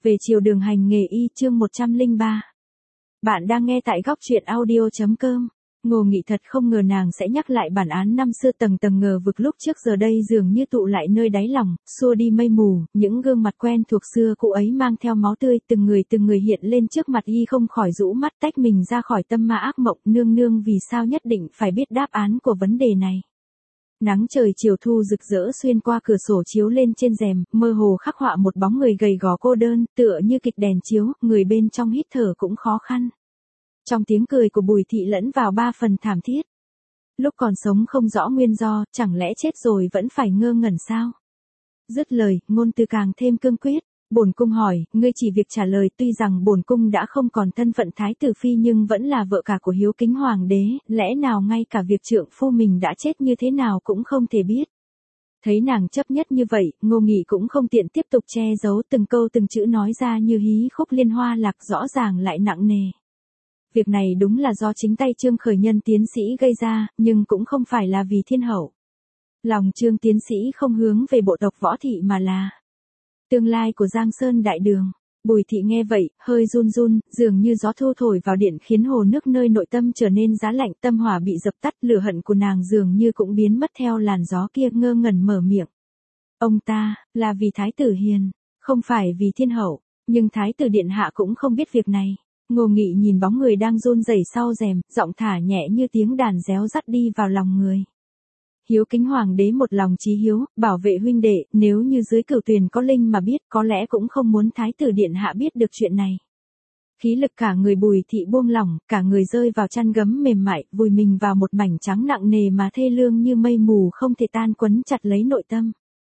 Về chiều đường hành nghề y chương 103. Bạn đang nghe tại góc truyện audio.com. Ngô Nghị thật không ngờ nàng sẽ nhắc lại bản án năm xưa, tầng tầng ngờ vực lúc trước giờ đây dường như tụ lại nơi đáy lòng, xua đi mây mù, những gương mặt quen thuộc xưa cũ ấy mang theo máu tươi, từng người hiện lên trước mặt y, không khỏi rũ mắt tách mình ra khỏi tâm ma ác mộng. Nương nương vì sao nhất định phải biết đáp án của vấn đề này? Nắng trời chiều thu rực rỡ xuyên qua cửa sổ chiếu lên trên rèm, mơ hồ khắc họa một bóng người gầy gò cô đơn, tựa như kịch đèn chiếu, người bên trong hít thở cũng khó khăn. Trong tiếng cười của Bùi Thị lẫn vào ba phần thảm thiết. Lúc còn sống không rõ nguyên do, chẳng lẽ chết rồi vẫn phải ngơ ngẩn sao? Dứt lời, ngôn từ càng thêm cương quyết. Bổn cung hỏi, ngươi chỉ việc trả lời. Tuy rằng bổn cung đã không còn thân phận thái tử phi nhưng vẫn là vợ cả của hiếu kính hoàng đế, lẽ nào ngay cả việc trượng phu mình đã chết như thế nào cũng không thể biết? Thấy nàng chấp nhất như vậy, Ngô Nghị cũng không tiện tiếp tục che giấu, từng câu từng chữ nói ra như hí khúc liên hoa lạc, rõ ràng lại nặng nề. Việc này đúng là do chính tay Trương Khởi Nhân tiến sĩ gây ra, nhưng cũng không phải là vì thiên hậu. Lòng Trương tiến sĩ không hướng về bộ tộc Võ Thị mà là tương lai của Giang Sơn Đại Đường. Bùi Thị nghe vậy, hơi run run, dường như gió thu thổi vào điện khiến hồ nước nơi nội tâm trở nên giá lạnh, tâm hỏa bị dập tắt, lửa hận của nàng dường như cũng biến mất theo làn gió kia, ngơ ngẩn mở miệng. Ông ta, là vì Thái tử Hiền, không phải vì thiên hậu, nhưng Thái tử Điện Hạ cũng không biết việc này. Ngô Nghị nhìn bóng người đang run rẩy sau rèm, giọng thả nhẹ như tiếng đàn réo rắt đi vào lòng người. Hiếu kính hoàng đế một lòng chí hiếu, bảo vệ huynh đệ, nếu như dưới Cửu Tuyền có linh mà biết, có lẽ cũng không muốn Thái tử Điện Hạ biết được chuyện này. Khí lực cả người Bùi Thị buông lỏng, cả người rơi vào chăn gấm mềm mại, vùi mình vào một mảnh trắng nặng nề mà thê lương như mây mù không thể tan, quấn chặt lấy nội tâm.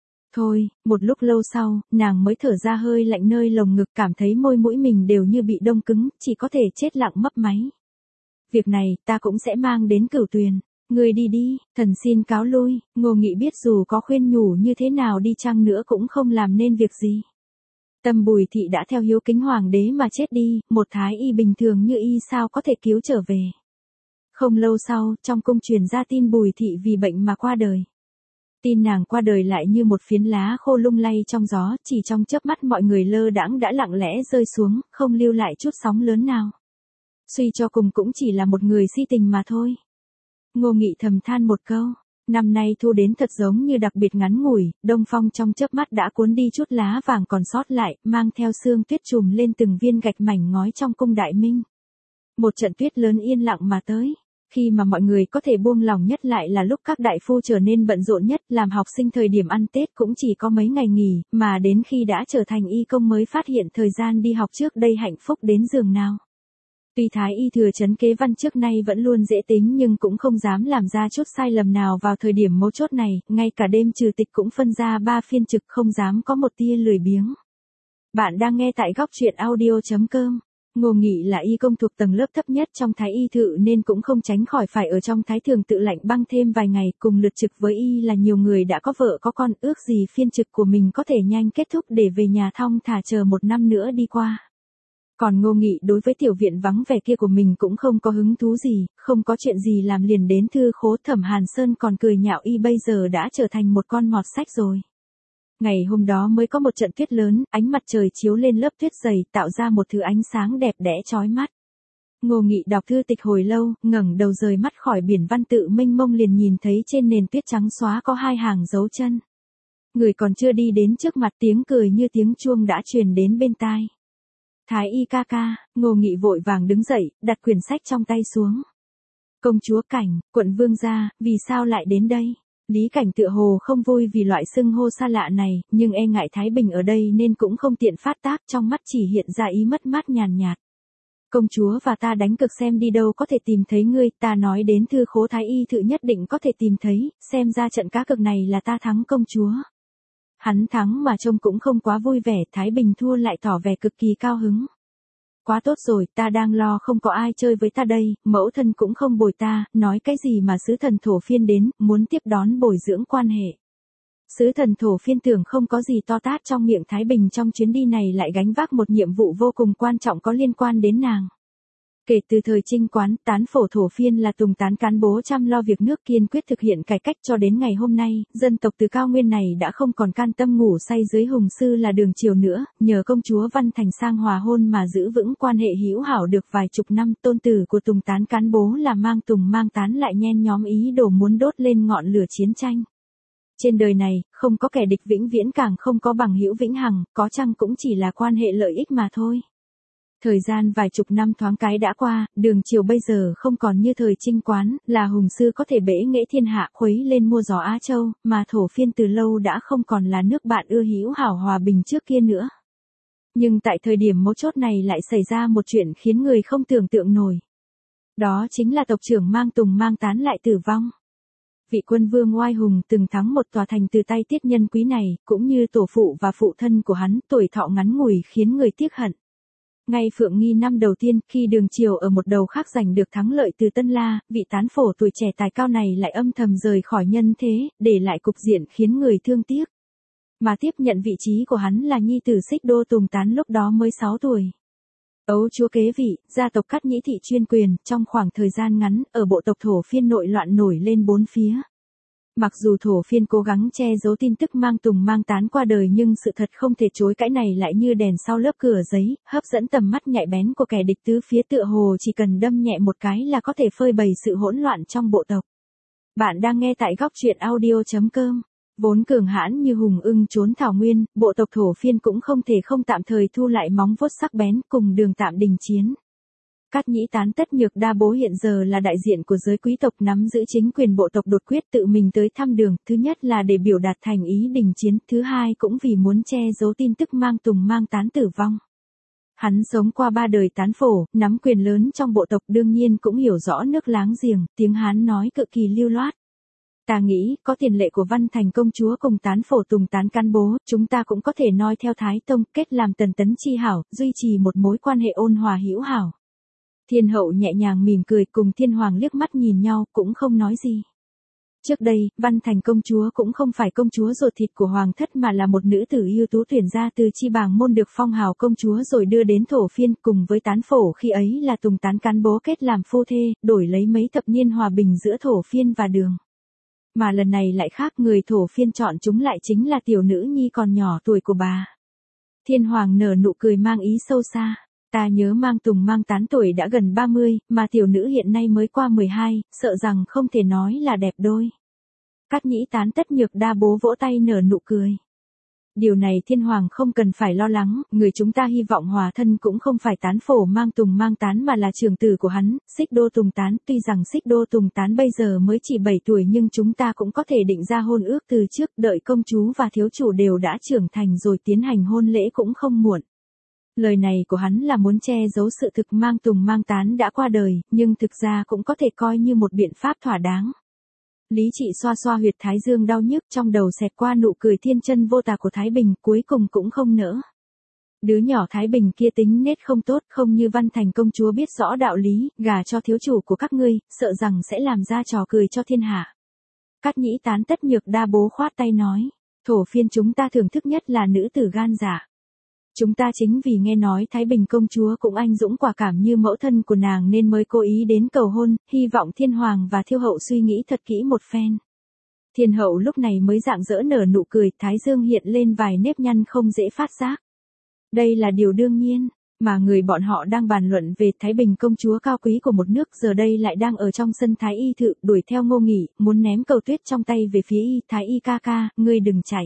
Thôi, một lúc lâu sau, nàng mới thở ra hơi lạnh nơi lồng ngực, cảm thấy môi mũi mình đều như bị đông cứng, chỉ có thể chết lặng mấp máy. Việc này, ta cũng sẽ mang đến Cửu Tuyền. Ngươi đi đi, thần xin cáo lui. Ngô Nghị biết dù có khuyên nhủ như thế nào đi chăng nữa cũng không làm nên việc gì. Tâm Bùi Thị đã theo hiếu kính hoàng đế mà chết đi, một thái y bình thường như y sao có thể cứu trở về. Không lâu sau, trong cung truyền ra tin Bùi Thị vì bệnh mà qua đời. Tin nàng qua đời lại như một phiến lá khô lung lay trong gió, chỉ trong chớp mắt mọi người lơ đãng đã lặng lẽ rơi xuống, không lưu lại chút sóng lớn nào. Suy cho cùng cũng chỉ là một người si tình mà thôi. Ngô Nghị thầm than một câu, năm nay thu đến thật giống như đặc biệt ngắn ngủi, đông phong trong chớp mắt đã cuốn đi chút lá vàng còn sót lại, mang theo sương tuyết trùm lên từng viên gạch mảnh ngói trong cung Đại Minh. Một trận tuyết lớn yên lặng mà tới. Khi mà mọi người có thể buông lòng nhất lại là lúc các đại phu trở nên bận rộn nhất, làm học sinh thời điểm ăn Tết cũng chỉ có mấy ngày nghỉ, mà đến khi đã trở thành y công mới phát hiện thời gian đi học trước đây hạnh phúc đến giường nào. Tuy Thái y thừa chấn Kế Văn trước nay vẫn luôn dễ tính nhưng cũng không dám làm ra chút sai lầm nào vào thời điểm mấu chốt này, ngay cả đêm trừ tịch cũng phân ra 3 phiên trực, không dám có một tia lười biếng. Bạn đang nghe tại góc truyện audio.com. Ngô Nghị là y công thuộc tầng lớp thấp nhất trong Thái y thự nên cũng không tránh khỏi phải ở trong Thái thường tự lạnh băng thêm vài ngày, cùng lượt trực với y là nhiều người đã có vợ có con, ước gì phiên trực của mình có thể nhanh kết thúc để về nhà thong thả chờ một năm nữa đi qua. Còn Ngô Nghị đối với tiểu viện vắng vẻ kia của mình cũng không có hứng thú gì, không có chuyện gì làm liền đến thư khố. Thẩm Hàn Sơn còn cười nhạo y bây giờ đã trở thành một con mọt sách rồi. Ngày hôm đó mới có một trận tuyết lớn, ánh mặt trời chiếu lên lớp tuyết dày tạo ra một thứ ánh sáng đẹp đẽ chói mắt. Ngô Nghị đọc thư tịch hồi lâu, ngẩng đầu rời mắt khỏi biển văn tự mênh mông liền nhìn thấy trên nền tuyết trắng xóa có 2 hàng dấu chân. Người còn chưa đi đến trước mặt, tiếng cười như tiếng chuông đã truyền đến bên tai. Thái y ca ca. Ngô Nghị vội vàng đứng dậy, đặt quyển sách trong tay xuống. Công chúa Cảnh, quận Vương gia, vì sao lại đến đây? Lý Cảnh tựa hồ không vui vì loại xưng hô xa lạ này, nhưng e ngại Thái Bình ở đây nên cũng không tiện phát tác, trong mắt chỉ hiện ra ý mất mát nhàn nhạt. Công chúa và ta đánh cược xem đi đâu có thể tìm thấy ngươi, ta nói đến thư khố Thái y thự nhất định có thể tìm thấy, xem ra trận cá cược này là ta thắng công chúa. Hắn thắng mà trông cũng không quá vui vẻ, Thái Bình thua lại tỏ vẻ cực kỳ cao hứng. Quá tốt rồi, ta đang lo không có ai chơi với ta đây, mẫu thân cũng không bồi ta, nói cái gì mà sứ thần Thổ Phiên đến, muốn tiếp đón bồi dưỡng quan hệ. Sứ thần Thổ Phiên tưởng không có gì to tát trong miệng Thái Bình trong chuyến đi này lại gánh vác một nhiệm vụ vô cùng quan trọng có liên quan đến nàng. Kể từ thời Trinh Quán, tán phổ thổ phiên là Tùng Tán cán bố chăm lo việc nước, kiên quyết thực hiện cải cách cho đến ngày hôm nay, dân tộc từ cao nguyên này đã không còn can tâm ngủ say dưới Hùng Sư là Đường Triều nữa, nhờ công chúa Văn Thành sang hòa hôn mà giữ vững quan hệ hữu hảo được vài chục năm. Tôn tử của Tùng Tán cán bố là Mang Tùng Mang Tán lại nhen nhóm ý đồ muốn đốt lên ngọn lửa chiến tranh. Trên đời này, không có kẻ địch vĩnh viễn, càng không có bằng hữu vĩnh hằng, có chăng cũng chỉ là quan hệ lợi ích mà thôi. Thời gian vài chục năm thoáng cái đã qua, Đường Triều bây giờ không còn như thời Trinh Quán, là Hùng Sư có thể bể nghệ thiên hạ khuấy lên mua gió Á Châu, mà thổ phiên từ lâu đã không còn là nước bạn ưa hữu hảo hòa bình trước kia nữa. Nhưng tại thời điểm mấu chốt này lại xảy ra một chuyện khiến người không tưởng tượng nổi. Đó chính là tộc trưởng Mang Tùng Mang Tán lại tử vong. Vị quân vương oai hùng từng thắng một tòa thành từ tay tiết nhân quý này, cũng như tổ phụ và phụ thân của hắn, tuổi thọ ngắn ngủi khiến người tiếc hận. Ngay Phượng Nghi năm đầu tiên, khi Đường Triều ở một đầu khác giành được thắng lợi từ Tân La, vị tán phổ tuổi trẻ tài cao này lại âm thầm rời khỏi nhân thế, để lại cục diện khiến người thương tiếc. Mà tiếp nhận vị trí của hắn là nhi tử Xích Đô Tùng Tán lúc đó mới 6 tuổi. Ấu chúa kế vị, gia tộc Cát Nhĩ Thị chuyên quyền, trong khoảng thời gian ngắn, ở bộ tộc thổ phiên nội loạn nổi lên bốn phía. Mặc dù thổ phiên cố gắng che giấu tin tức Mang Tùng Mang Tán qua đời, nhưng sự thật không thể chối cãi này lại như đèn sau lớp cửa giấy, hấp dẫn tầm mắt nhạy bén của kẻ địch tứ phía, tựa hồ chỉ cần đâm nhẹ một cái là có thể phơi bày sự hỗn loạn trong bộ tộc. Bạn đang nghe tại góc truyện audio.com. Vốn cường hãn như hùng ưng trốn thảo nguyên, bộ tộc thổ phiên cũng không thể không tạm thời thu lại móng vuốt sắc bén, cùng Đường tạm đình chiến. Cát Nhĩ Tán Tất Nhược Đa Bố hiện giờ là đại diện của giới quý tộc nắm giữ chính quyền bộ tộc, đột quyết tự mình tới thăm Đường, thứ nhất là để biểu đạt thành ý đình chiến, thứ hai cũng vì muốn che giấu tin tức Mang Tùng Mang Tán tử vong. Hắn sống qua 3 đời tán phổ, nắm quyền lớn trong bộ tộc, đương nhiên cũng hiểu rõ nước láng giềng, tiếng Hán nói cực kỳ lưu loát. Ta nghĩ, có tiền lệ của Văn Thành công chúa cùng tán phổ Tùng Tán cán bố, chúng ta cũng có thể noi theo Thái Tông, kết làm tần tấn chi hảo, duy trì một mối quan hệ ôn hòa hữu hảo. Thiên hậu nhẹ nhàng mỉm cười, cùng Thiên Hoàng liếc mắt nhìn nhau, cũng không nói gì. Trước đây, Văn Thành công chúa cũng không phải công chúa ruột thịt của Hoàng thất, mà là một nữ tử ưu tú tuyển ra từ chi bàng môn, được phong hào công chúa rồi đưa đến thổ phiên, cùng với tán phổ khi ấy là Tùng Tán cán bố kết làm phu thê, đổi lấy mấy thập niên hòa bình giữa thổ phiên và Đường. Mà lần này lại khác, người thổ phiên chọn chúng lại chính là tiểu nữ nhi còn nhỏ tuổi của bà. Thiên Hoàng nở nụ cười mang ý sâu xa. Ta nhớ Mang Tùng Mang Tán tuổi đã gần 30, mà tiểu nữ hiện nay mới qua 12, sợ rằng không thể nói là đẹp đôi. Cát Nhĩ Tán Tất Nhược Đa Bố vỗ tay nở nụ cười. Điều này Thiên Hoàng không cần phải lo lắng, người chúng ta hy vọng hòa thân cũng không phải tán phổ Mang Tùng Mang Tán mà là trưởng tử của hắn, Xích Đô Tùng Tán. Tuy rằng Xích Đô Tùng Tán bây giờ mới chỉ 7 tuổi, nhưng chúng ta cũng có thể định ra hôn ước từ trước, đợi công chúa và thiếu chủ đều đã trưởng thành rồi tiến hành hôn lễ cũng không muộn. Lời này của hắn là muốn che giấu sự thực Mang Tùng Mang Tán đã qua đời, nhưng thực ra cũng có thể coi như một biện pháp thỏa đáng. Lý Trị xoa xoa huyệt thái dương đau nhức, trong đầu xẹt qua nụ cười thiên chân vô tà của Thái Bình, cuối cùng cũng không nỡ. Đứa nhỏ Thái Bình kia tính nết không tốt, không như Văn Thành công chúa biết rõ đạo lý, gả cho thiếu chủ của các ngươi, sợ rằng sẽ làm ra trò cười cho thiên hạ. Cát Nhĩ Tán Tất Nhược Đa Bố khoát tay nói, thổ phiên chúng ta thưởng thức nhất là nữ tử gan dạ. Chúng ta chính vì nghe nói Thái Bình công chúa cũng anh dũng quả cảm như mẫu thân của nàng nên mới cố ý đến cầu hôn, hy vọng Thiên Hoàng và Thiêu hậu suy nghĩ thật kỹ một phen. Thiên hậu lúc này mới rạng rỡ nở nụ cười, thái dương hiện lên vài nếp nhăn không dễ phát giác. Đây là điều đương nhiên, mà người bọn họ đang bàn luận về Thái Bình công chúa cao quý của một nước giờ đây lại đang ở trong sân Thái Y Thự, đuổi theo Ngô Nghị, muốn ném cầu tuyết trong tay về phía Y. Thái Y ca ca, ngươi đừng chạy.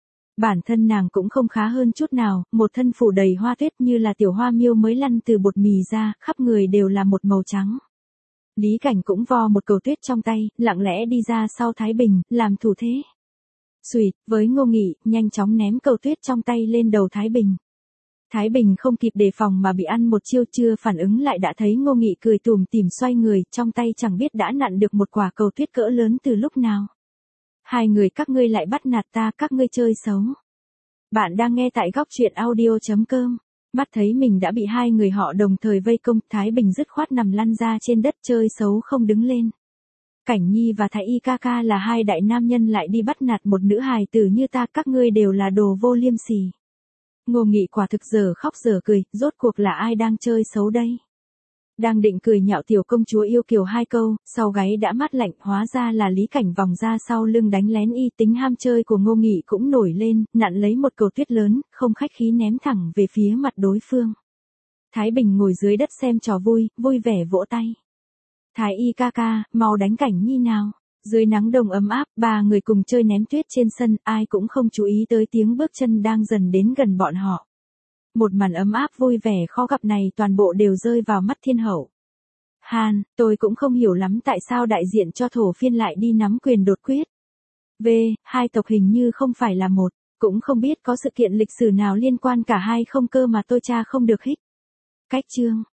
Bản thân nàng cũng không khá hơn chút nào, một thân phủ đầy hoa tuyết như là tiểu hoa miêu mới lăn từ bột mì ra, khắp người đều là một màu trắng. Lý Cảnh cũng vo một cầu tuyết trong tay, lặng lẽ đi ra sau Thái Bình, làm thủ thế. Xuỵt, với Ngô Nghị, nhanh chóng ném cầu tuyết trong tay lên đầu Thái Bình. Thái Bình không kịp đề phòng mà bị ăn một chiêu, chưa phản ứng lại đã thấy Ngô Nghị cười tủm tỉm xoay người, trong tay chẳng biết đã nặn được một quả cầu tuyết cỡ lớn từ lúc nào. Hai người các ngươi lại bắt nạt ta, các ngươi chơi xấu. Bạn đang nghe tại góc truyện audio.com. Mắt thấy mình đã bị hai người họ đồng thời vây công, Thái Bình dứt khoát nằm lăn ra trên đất, chơi xấu không đứng lên. Cảnh Nhi và Thái Y ca ca là hai đại nam nhân lại đi bắt nạt một nữ hài tử như ta, các ngươi đều là đồ vô liêm sỉ. Ngô Nghị quả thực giờ khóc giờ cười, rốt cuộc là ai đang chơi xấu đây? Đang định cười nhạo tiểu công chúa yêu kiều hai câu, sau gáy đã mát lạnh, hóa ra là Lý Cảnh vòng ra sau lưng đánh lén y. Tính ham chơi của Ngô Nghị cũng nổi lên, nặn lấy một cầu tuyết lớn, không khách khí ném thẳng về phía mặt đối phương. Thái Bình ngồi dưới đất xem trò vui, vui vẻ vỗ tay. Thái y ca ca, mau đánh Cảnh Nhi nào. Dưới nắng đông ấm áp, ba người cùng chơi ném tuyết trên sân, ai cũng không chú ý tới tiếng bước chân đang dần đến gần bọn họ. Một màn ấm áp vui vẻ khó gặp này toàn bộ đều rơi vào mắt thiên hậu. Hàn, tôi cũng không hiểu lắm tại sao đại diện cho Thổ Phiên lại đi nắm quyền đột quyết. V, hai tộc hình như không phải là một, cũng không biết có sự kiện lịch sử nào liên quan cả hai không cơ mà tôi tra không được hích. Cách chương.